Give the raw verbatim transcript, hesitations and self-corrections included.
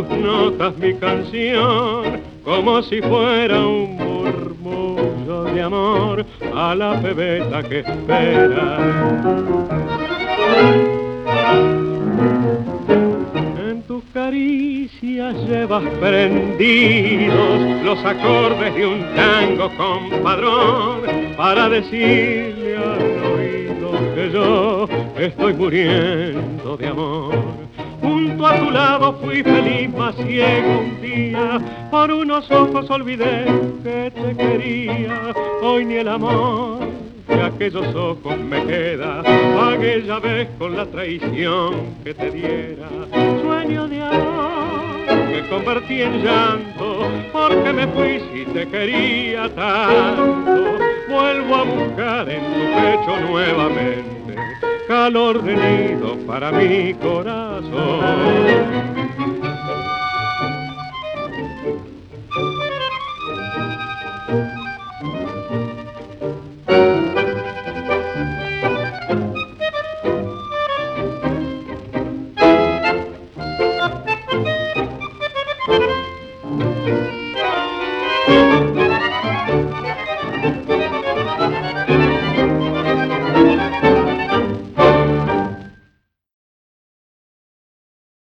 tus notas mi canción, como si fuera un murmullo de amor a la pebeta que espera. En tus caricias llevas prendidos los acordes de un tango compadrón, para decirle al oído que yo estoy muriendo de amor. Junto a tu lado fui feliz, más ciego un día, por unos ojos olvidé que te quería. Hoy ni el amor de aquellos ojos me queda, aquella vez con la traición que te diera. Sueño de amor que convertí en llanto, porque me fui si te quería tanto. Vuelvo a buscar en tu pecho nuevamente calor de nido para mi corazón.